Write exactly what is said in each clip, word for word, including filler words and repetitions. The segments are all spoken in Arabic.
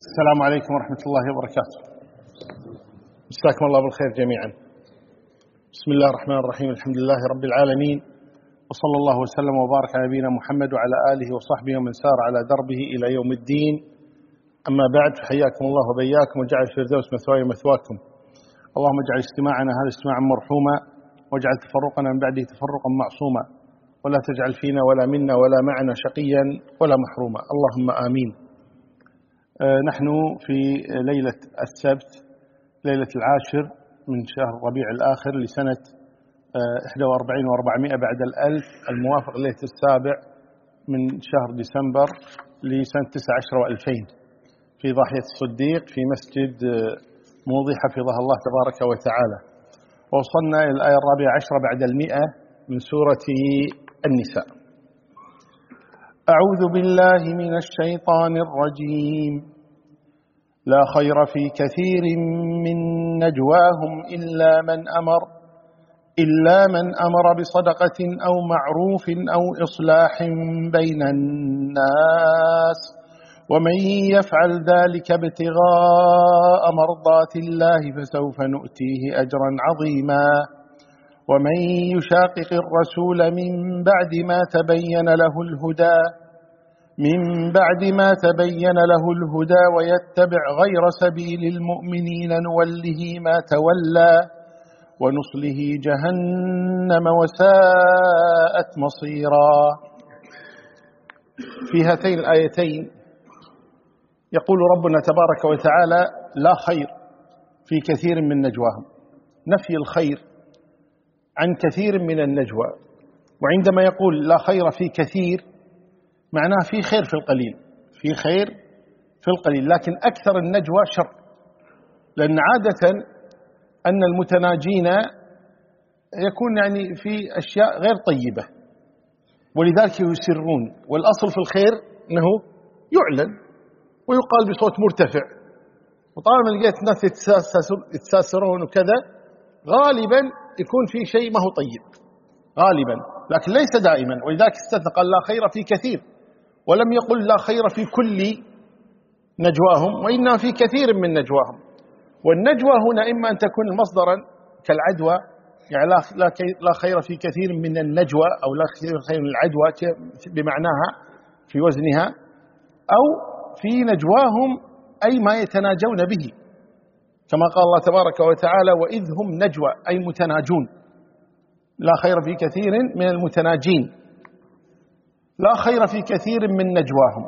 السلام عليكم ورحمة الله وبركاته. مساكم الله بالخير جميعا. بسم الله الرحمن الرحيم. الحمد لله رب العالمين، وصلى الله وسلم وبارك على نبينا محمد وعلى آله وصحبه ومن سار على دربه إلى يوم الدين. أما بعد، فحياكم الله وبياكم وجعل الفردوس مثواي ومثواكم. اللهم اجعل اجتماعنا هذا اجتماعا مرحوما، واجعل تفرقنا من بعده تفرقا معصوما، ولا تجعل فينا ولا منا ولا معنا شقيا ولا محروما، اللهم آمين. نحن في ليلة السبت، ليلة العاشر من شهر ربيع الآخر لسنة إحدى وأربعين وأربعمائة بعد الألف، الموافق ليلة السابع من شهر ديسمبر لسنة تسعة عشر وألفين، في ضاحية الصديق في مسجد موضي حفظها الله تبارك وتعالى. ووصلنا إلى الآية الرابعة عشرة بعد المئة من سورة النساء. أعوذ بالله من الشيطان الرجيم. لا خير في كثير من نجواهم إلا من أمر إلا من أمر بصدقة أو معروف أو إصلاح بين الناس، ومن يفعل ذلك ابتغاء مرضات الله فسوف نؤتيه أجرا عظيما. ومن يشاقق الرسول من بعد ما تبين له الهدى من بعد ما تبين له الهدى ويتبع غير سبيل المؤمنين نوله ما تولى ونصله جهنم وساءت مصيرا. في هاتين الآيتين يقول ربنا تبارك وتعالى: لا خير في كثير من نجواهم، نفي الخير عن كثير من النجوى. وعندما يقول لا خير في كثير، معناه في خير في القليل، في خير في القليل، لكن أكثر النجوى شر، لأن عادة أن المتناجين يكون يعني في أشياء غير طيبة، ولذلك يسرون، والأصل في الخير أنه يعلن ويقال بصوت مرتفع. وطالما لقيت الناس يتساسرون وكذا، غالبا يكون في شيء ما هو طيب غالبا، لكن ليس دائما. ولذلك استثنى قال لا خير في كثير، ولم يقل لا خير في كل نجواهم، وإنما في كثير من نجواهم. والنجوى هنا إما أن تكون مصدرا كالعدوى، يعني لا خير في كثير من النجوى، أو لا خير من العدوى بمعناها في وزنها، أو في نجواهم أي ما يتناجون به، كما قال الله تبارك وتعالى: وإذ هم نجوى، أي متناجون. لا خير في كثير من المتناجين، لا خير في كثير من نجواهم.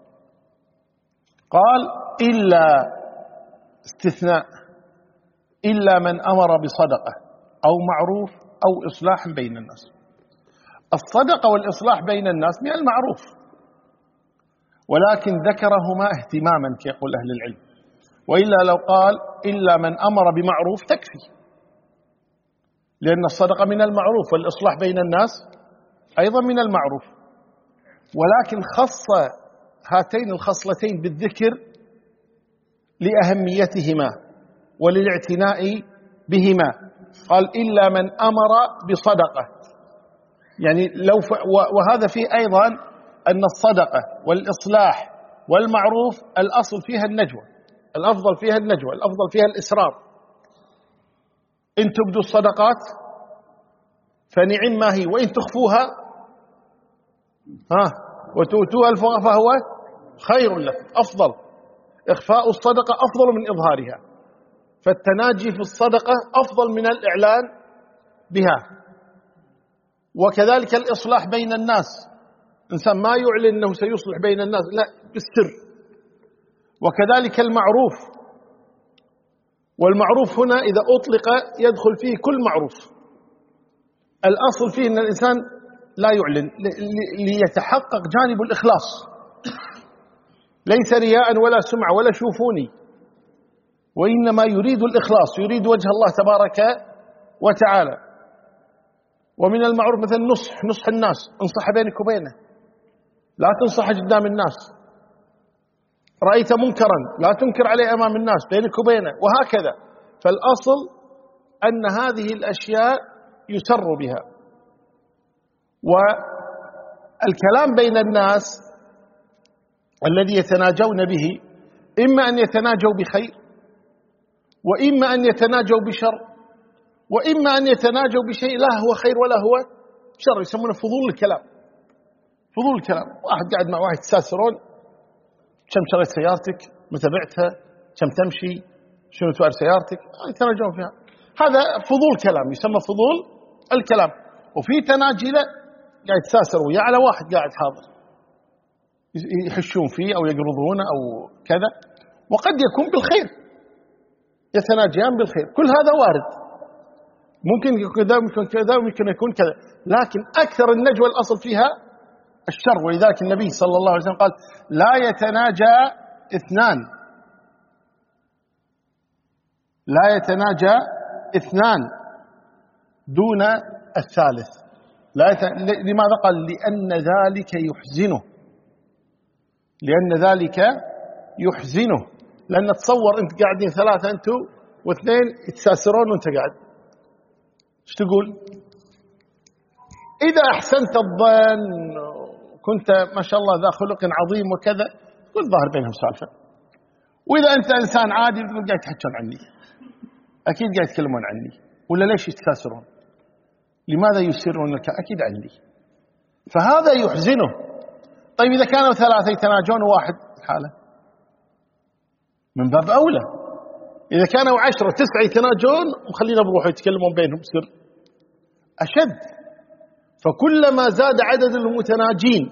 قال إلا، استثناء، إلا من أمر بصدقة أو معروف أو إصلاح بين الناس. الصدقة والإصلاح بين الناس من المعروف، ولكن ذكرهما اهتماما كيقول أهل العلم، وإلا لو قال إلا من أمر بمعروف تكفي، لأن الصدقة من المعروف والإصلاح بين الناس أيضا من المعروف، ولكن خص هاتين الخصلتين بالذكر لأهميتهما وللاعتناء بهما. قال إلا من أمر بصدقة، يعني لو ف... وهذا فيه أيضا أن الصدقة والإصلاح والمعروف الأصل فيها النجوى، الأفضل فيها النجوى، الأفضل فيها الإسرار. إن تبدوا الصدقات فنعم ما هي، وإن تخفوها ها وتؤتوها الفقراء فهو خير لكم، أفضل. إخفاء الصدقة أفضل من إظهارها، فالتناجي في الصدقة أفضل من الإعلان بها. وكذلك الإصلاح بين الناس، إنسان ما يعلن أنه سيصلح بين الناس، لا، بالسر. وكذلك المعروف، والمعروف هنا إذا أطلق يدخل فيه كل معروف. الأصل فيه أن الإنسان لا يعلن ليتحقق جانب الإخلاص، ليس رياء ولا سمعة ولا شوفوني، وإنما يريد الإخلاص، يريد وجه الله تبارك وتعالى. ومن المعروف مثل نصح نصح الناس، انصح بينك وبينه، لا تنصح قدام الناس. رأيت منكرا لا تنكر عليه أمام الناس، بينك وبينه، وهكذا. فالأصل أن هذه الأشياء يسر بها. والكلام بين الناس الذي يتناجون به إما أن يتناجوا بخير، وإما أن يتناجوا بشر، وإما أن يتناجوا بشيء لا هو خير ولا هو شر، يسمونه فضول الكلام. فضول الكلام، واحد قاعد مع واحد يتساسرون، كم شريت سيارتك، متى بعتها، كم تمشي، شنو سعر سيارتك، يتناجون فيها. هذا فضول كلام، يسمى فضول الكلام. وفي تناجله قاعد يتساسر وياه على واحد قاعد حاضر، يحشون فيه أو يقرضونه أو كذا، وقد يكون بالخير، يتناجيان بالخير. كل هذا وارد، ممكن يكون كذا ممكن كذا ممكن يكون كذا، لكن أكثر النجوى الأصل فيها الشر. ولذلك النبي صلى الله عليه وسلم قال: لا يتناجى اثنان لا يتناجى اثنان دون الثالث. لا يت... لماذا قال؟ لأن ذلك يحزنه لأن ذلك يحزنه لأن تصور أنت قاعدين ثلاثة، أنتوا واثنين يتساسرون وأنت قاعد، ايش تقول؟ إذا أحسنت الظن كنت ما شاء الله ذا خلق عظيم وكذا، تقول ظاهر بينهم سالفة. وإذا أنت إنسان عادي تقول قاعد يتحكون عني، أكيد قاعد يتكلمون عني، ولا ليش يتكاسرون؟ لماذا يسرون لك؟ أكيد عني. فهذا يحزنه. طيب إذا كانوا ثلاثة يتناجون وواحد حاله، من باب أولى. إذا كانوا عشرة تسعة يتناجون وخلينا بروحوا يتكلمون بينهم سر، أشد. فكلما زاد عدد المتناجين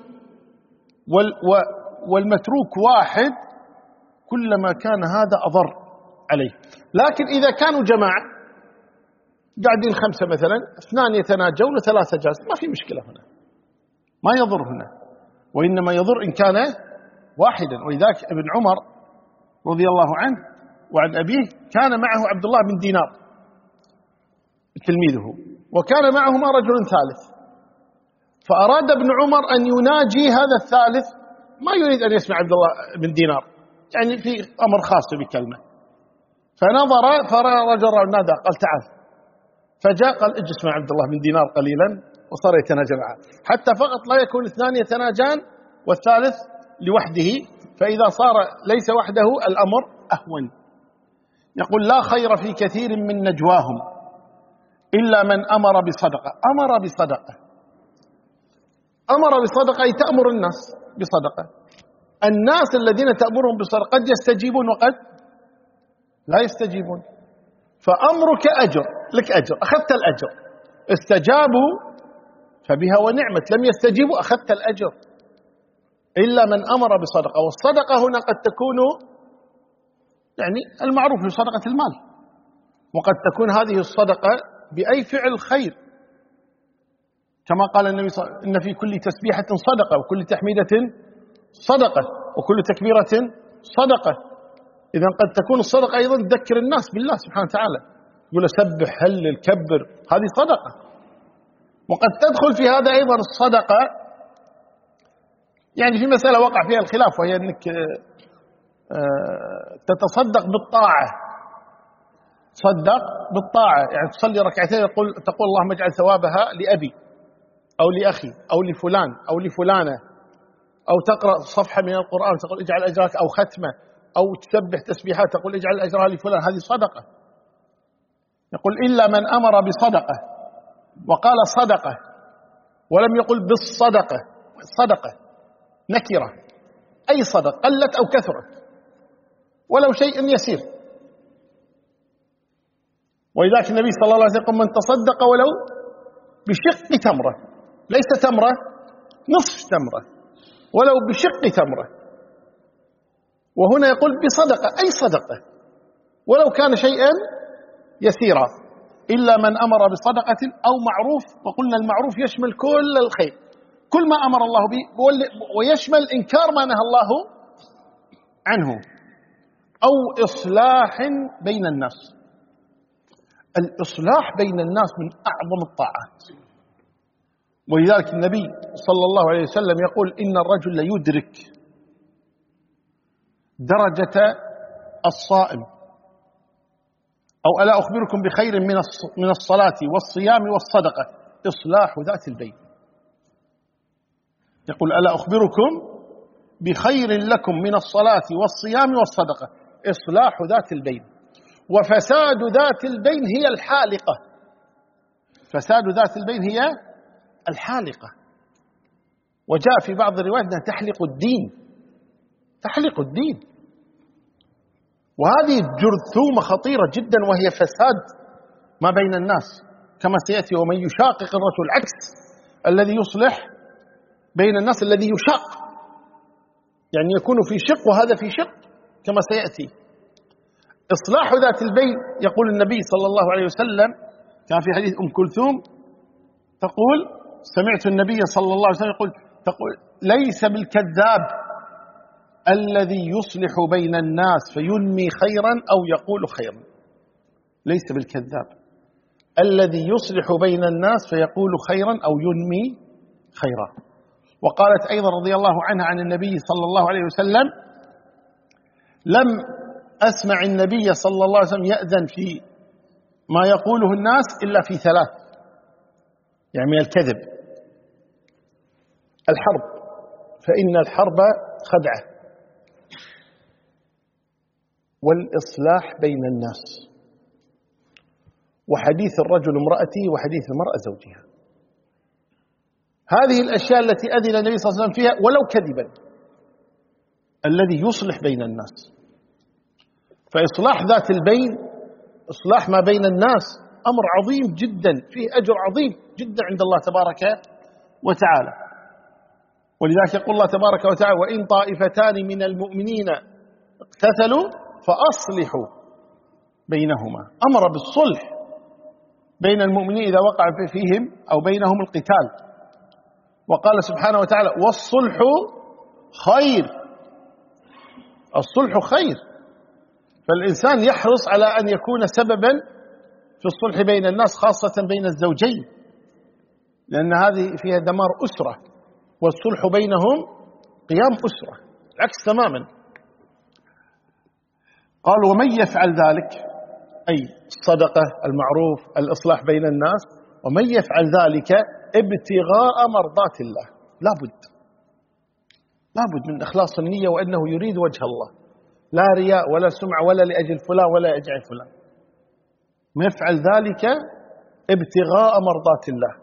والمتروك واحد كلما كان هذا أضر عليه. لكن إذا كانوا جماعة قاعدين خمسة مثلا، اثنان يتناجون وثلاثة جالس، ما في مشكلة هنا، ما يضر هنا، وإنما يضر إن كان واحدا. ولذلك ابن عمر رضي الله عنه وعن أبيه كان معه عبد الله بن دينار تلميذه، وكان معهما رجل ثالث، فأراد ابن عمر أن يناجي هذا الثالث، ما يريد أن يسمع عبد الله بن دينار، يعني في أمر خاص بكلمة. فنظر فرأى رجل نادى قال: تعال. فجاء قال: اجلس مع عبد الله بن دينار قليلا، وصار يتناجى معه، حتى فقط لا يكون اثنان يتناجان والثالث لوحده، فإذا صار ليس وحده الأمر أهون. يقول: لا خير في كثير من نجواهم إلا من أمر بصدقة. أمر بصدقة أمر بصدقة أي تأمر الناس بصدقة. الناس الذين تأمرهم بصدقة قد يستجيبون وقد لا يستجيبون، فأمرك أجر، لك أجر، أخذت الأجر. استجابوا فبها ونعمت، لم يستجيبوا أخذت الأجر. إلا من أمر بصدقة. والصدقة هنا قد تكون يعني المعروف بصدقة المال، وقد تكون هذه الصدقة بأي فعل خير، كما قال النبي صلى الله عليه وسلم: إن في كل تسبيحة صدقة، وكل تحميدة صدقة، وكل تكبيرة صدقة. إذن قد تكون الصدقة أيضا تذكر الناس بالله سبحانه وتعالى، يقول: سبح هلل كبر، هذه صدقة. وقد تدخل في هذا أيضا الصدقة، يعني في مسألة وقع فيها الخلاف، وهي أنك تتصدق بالطاعة. تصدق بالطاعة يعني تصلي ركعتين، يقول تقول: اللهم اجعل ثوابها لأبي أو لأخي أو لفلان أو لفلانة، أو تقرأ صفحة من القرآن تقول اجعل أجرك، أو ختمة، أو تسبح تسبيحات تقول اجعل أجرها لفلان، هذه صدقة. يقول: إلا من أمر بصدقة، وقال صدقة ولم يقل بالصدقة. صدقة نكرة، أي صدق قلت أو كثرت ولو شيء يسير. ولذلك النبي صلى الله عليه وسلم: من تصدق ولو بشق تمرة، ليس تمرة نصف تمرة، ولو بشق تمرة. وهنا يقول بصدقة، أي صدقة ولو كان شيئا يسيرا. إلا من أمر بصدقة أو معروف، وقلنا المعروف يشمل كل الخير، كل ما أمر الله به، ويشمل إنكار ما نهى الله عنه، أو إصلاح بين الناس. الإصلاح بين الناس من أعظم الطاعات. ولذلك النبي صلى الله عليه وسلم يقول: إن الرجل ليدرك درجة الصائم، أو ألا أخبركم بخير من الصلاة والصيام والصدقة إصلاح ذات البين. يقول: ألا أخبركم بخير لكم من الصلاة والصيام والصدقة إصلاح ذات البين. وفساد ذات البين هي الحالقة، فساد ذات البين هي الحالقة. وجاء في بعض الروايات أنها تحلق الدين، تحلق الدين. وهذه جرثومة خطيرة جدا، وهي فساد ما بين الناس كما سيأتي. ومن يشاقق الرسول، عكس الذي يصلح بين الناس، الذي يشاق يعني يكون في شق وهذا في شق كما سيأتي. إصلاح ذات البين، يقول النبي صلى الله عليه وسلم كان في حديث أم كلثوم تقول: سمعت النبي صلى الله عليه وسلم يقول تقول ليس بالكذاب الذي يصلح بين الناس فينمي خيرا أو يقول خيرا، ليس بالكذاب الذي يصلح بين الناس فيقول خيرا أو ينمي خيرا. وقالت أيضا رضي الله عنها عن النبي صلى الله عليه وسلم: لم أسمع النبي صلى الله عليه وسلم يأذن في ما يقوله الناس إلا في ثلاث، يعني من الكذب: الحرب، فإن الحرب خدعة، والإصلاح بين الناس، وحديث الرجل امرأته وحديث المرأة زوجها. هذه الأشياء التي أذن النبي صلى الله عليه وسلم فيها ولو كذبا، الذي يصلح بين الناس. فإصلاح ذات البين، إصلاح ما بين الناس، أمر عظيم جدا، فيه أجر عظيم جدا عند الله تبارك وتعالى. ولذلك يقول الله تبارك وتعالى: وإن طائفتان من المؤمنين اقتتلوا فأصلحوا بينهما. أمر بالصلح بين المؤمنين إذا وقع فيهم أو بينهم القتال. وقال سبحانه وتعالى: والصلح خير، الصلح خير. فالإنسان يحرص على أن يكون سببا في الصلح بين الناس، خاصة بين الزوجين، لأن هذه فيها دمار أسرة، والصلح بينهم قيام أسرة، العكس تماما. قال: ومن يفعل ذلك، أي الصدقة، المعروف، الإصلاح بين الناس، ومن يفعل ذلك ابتغاء مرضات الله، لابد لابد من إخلاص النية، وأنه يريد وجه الله، لا رياء ولا سمعة ولا لأجل فلان ولا لأجل فلان. من يفعل ذلك ابتغاء مرضات الله.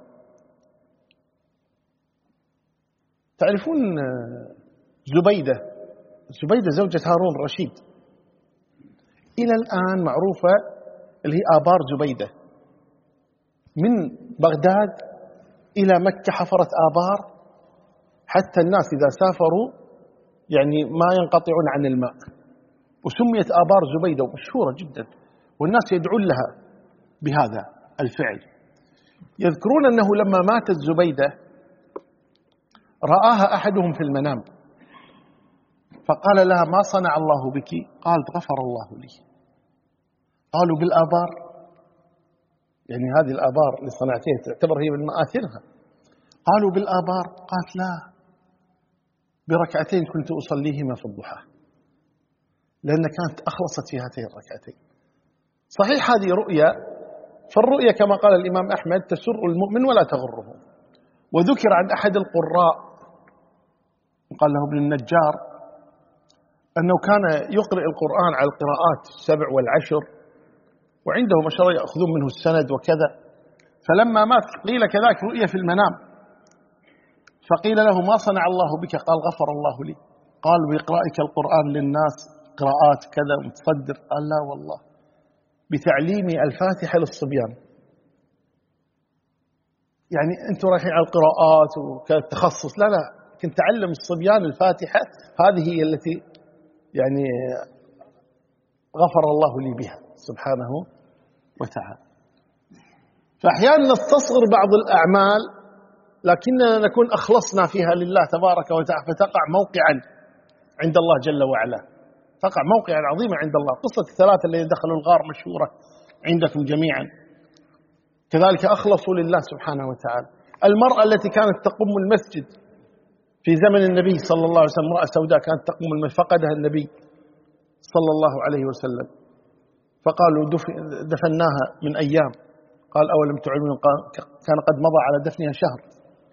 تعرفون زبيدة، زبيدة زوجة هارون الرشيد، إلى الآن معروفة اللي هي آبار زبيدة. من بغداد إلى مكة حفرت آبار، حتى الناس إذا سافروا يعني ما ينقطعون عن الماء، وسميت آبار زبيدة، ومشهورة جدا، والناس يدعون لها بهذا الفعل. يذكرون أنه لما ماتت زبيدة رآها أحدهم في المنام، فقال لها: ما صنع الله بك؟ قالت: غفر الله لي. قالوا: بالآبار؟ يعني هذه الآبار اللي صنعتها تعتبر هي من مآثرها. قالوا: بالآبار؟ قالت: لا، بركعتين كنت أصليهما في الضحى، لأن كانت أخلصت في هاتين الركعتين. صحيح هذه رؤيا، فالرؤيا كما قال الإمام أحمد تسر المؤمن ولا تغره. وذكر عن أحد القراء قال له ابن النجار أنه كان يقرأ القرآن على القراءات السبع والعشر، وعنده ما شاء الله يأخذون منه السند وكذا. فلما مات قيل كذلك رؤيا في المنام، فقيل له: ما صنع الله بك؟ قال: غفر الله لي. قال: بإقرائك القرآن للناس قراءات كذا متصدر؟ قال: لا والله، بتعليمي الفاتحة للصبيان. يعني أنتم رايحين على القراءات وكتخصص، لا لا، كنت أعلم الصبيان الفاتحة، هذه هي التي يعني غفر الله لي بها سبحانه وتعالى. فأحيانا نستصغر بعض الأعمال، لكننا نكون أخلصنا فيها لله تبارك وتعالى، فتقع موقعا عند الله جل وعلا، تقع موقعا عظيما عند الله. قصة الثلاثة الذين دخلوا الغار مشهورة عندكم جميعا. كذلك أخلصوا لله سبحانه وتعالى. المرأة التي كانت تقوم المسجد في زمن النبي صلى الله عليه وسلم، امرأة سوداء كانت تقوم المسجد، فقدها النبي صلى الله عليه وسلم، فقالوا دفناها من أيام. قال: أولم تعلمون؟ كان قد مضى على دفنها شهر.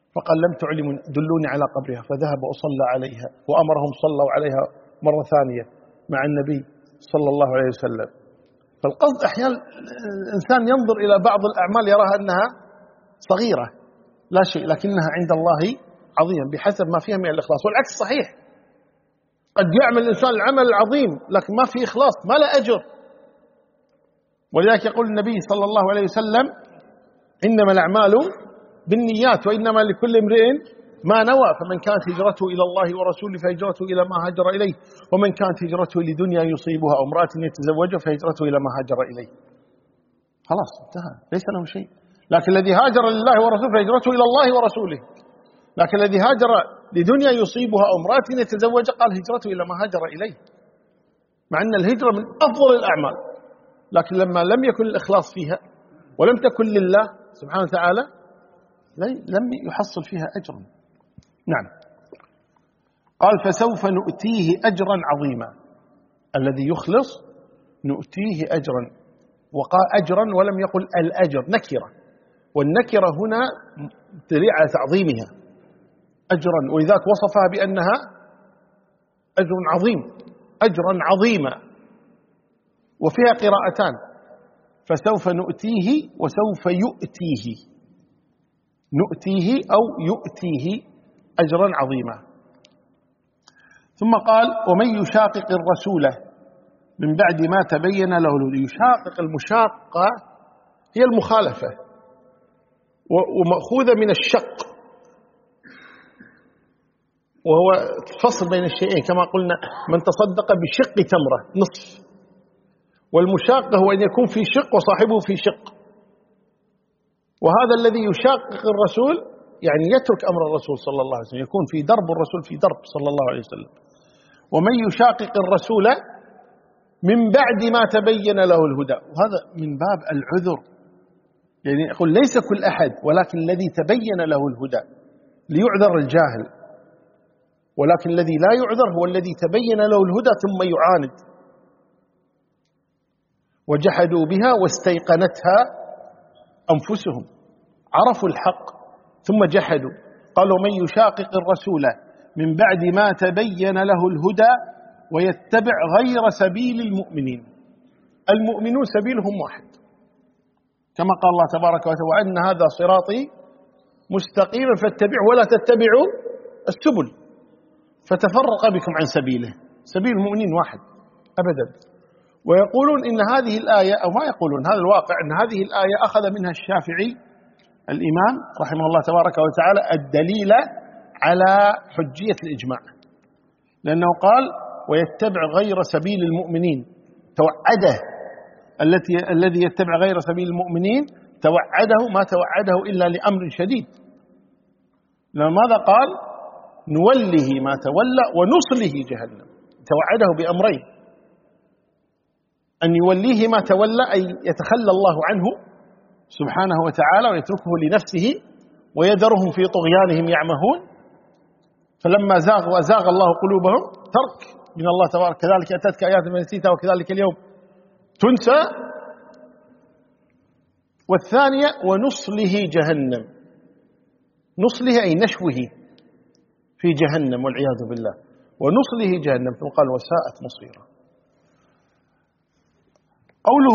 فقال لم تعلموا دلوني على قبرها، فذهب وصلى عليها وأمرهم صلوا عليها مرة ثانية مع النبي صلى الله عليه وسلم. فالقصد أحيانا الإنسان ينظر إلى بعض الأعمال يراها أنها صغيرة لا شيء، لكنها عند الله عظيمة بحسب ما فيها من الإخلاص. والعكس صحيح، قد يعمل الإنسان العمل العظيم لكن ما في إخلاص، ما له أجر. ولذلك يقول النبي صلى الله عليه وسلم إنما الأعمال بالنيات وإنما لكل امرئ ما نوى، فمن كانت هجرته إلى الله ورسوله فهجرته إلى ما هاجر إليه، ومن كانت هجرته لدنيا يصيبها أو امرأة يتزوجها فهجرته إلى ما هاجر إليه. خلاص انتهى، ليس له شيء. لكن الذي هاجر لله ورسوله فهجرته إلى الله ورسوله، لكن الذي هاجر لدنيا يصيبها أو امرأة يتزوجها قال هجرته إلى ما هاجر إليه، مع أن الهجرة من أفضل الأعمال، لكن لما لم يكن الإخلاص فيها ولم تكن لله سبحانه وتعالى لم يحصل فيها أجرا. نعم. قال فسوف نؤتيه أجرا عظيما، الذي يخلص نؤتيه أجرا، وقال أجرا ولم يقل الأجر، نكرة، والنكرة هنا دليل على تعظيمها أجرا، ولذلك وصفها بأنها أجر عظيم، أجرا عظيما. وفيها قراءتان، فسوف نؤتيه وسوف يؤتيه، نؤتيه أو يؤتيه أجرا عظيما. ثم قال ومن يشاقق الرسول من بعد ما تبين له الهدى. يشاقق، المشاقة هي المخالفة ومأخوذة من الشق، وهو الفصل بين الشيئين، كما قلنا من تصدق بشق تمرة نصف، والمشاقة هو أن يكون في شق وصاحبه في شق. وهذا الذي يشاقق الرسول يعني يترك أمر الرسول صلى الله عليه وسلم، يكون في درب الرسول في درب صلى الله عليه وسلم. ومن يشاقق الرسول من بعد ما تبين له الهدى، وهذا من باب العذر، يعني يقول ليس كل أحد، ولكن الذي تبين له الهدى، ليعذر الجاهل، ولكن الذي لا يعذر هو الذي تبين له الهدى ثم يعاند. وجحدوا بها واستيقنتها أنفسهم، عرفوا الحق ثم جحدوا. قالوا من يشاقق الرسول من بعد ما تبين له الهدى ويتبع غير سبيل المؤمنين. المؤمنون سبيلهم واحد، كما قال الله تبارك وتعالى وأن هذا صراطي مستقيما فاتبعوا ولا تتبعوا السبل فتفرق بكم عن سبيله. سبيل المؤمنين واحد أبدا. ويقولون إن هذه الآية، أو ما يقولون، هذا الواقع، أن هذه الآية أخذ منها الشافعي الإمام رحمه الله تبارك وتعالى الدليل على حجية الإجماع، لأنه قال ويتبع غير سبيل المؤمنين، توعده التي الذي يتبع غير سبيل المؤمنين توعده ما توعده إلا لأمر شديد. لماذا قال نوله ما تولى ونصله جهنم؟ توعده بأمرين، أن يوليه ما تولى أي يتخلى الله عنه سبحانه وتعالى ويتركه لنفسه ويذرهم في طغيانهم يعمهون، فلما زاغوا وأزاغ الله قلوبهم ترك من الله تبارك، كذلك أتتك آيات من نسيتها وكذلك اليوم تنسى. والثانية ونصله جهنم، نصله أي نشوه في جهنم والعياذ بالله، ونصله جهنم، ثم قال وساءت مصيرا. قوله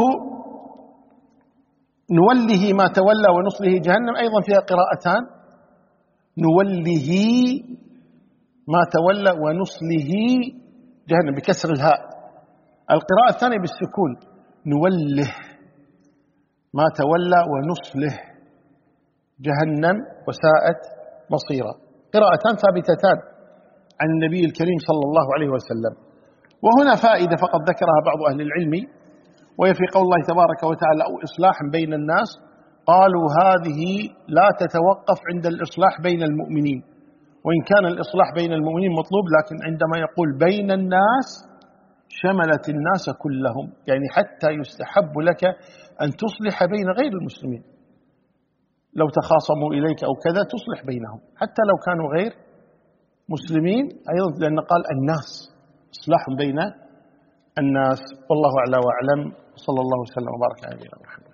نوله ما تولى ونصله جهنم أيضا فيها قراءتان، نوله ما تولى ونصله جهنم بكسر الهاء. القراءة الثانية بالسكون نوله ما تولى ونصله جهنم وساءت مصيرا. قراءتان ثابتتان عن النبي الكريم صلى الله عليه وسلم. وهنا فائدة فقط ذكرها بعض أهل العلم، وهي في قول الله تبارك وتعالى أو إصلاحا بين الناس. قالوا هذه لا تتوقف عند الإصلاح بين المؤمنين، وإن كان الإصلاح بين المؤمنين مطلوب، لكن عندما يقول بين الناس شملت الناس كلهم، يعني حتى يستحب لك أن تصلح بين غير المسلمين، لو تخاصموا إليك أو كذا تصلح بينهم حتى لو كانوا غير مسلمين أيضا، لأن قال الناس، إصلاح بين الناس. والله أعلى وأعلم، صلى الله وسلم وبارك على نبينا محمد.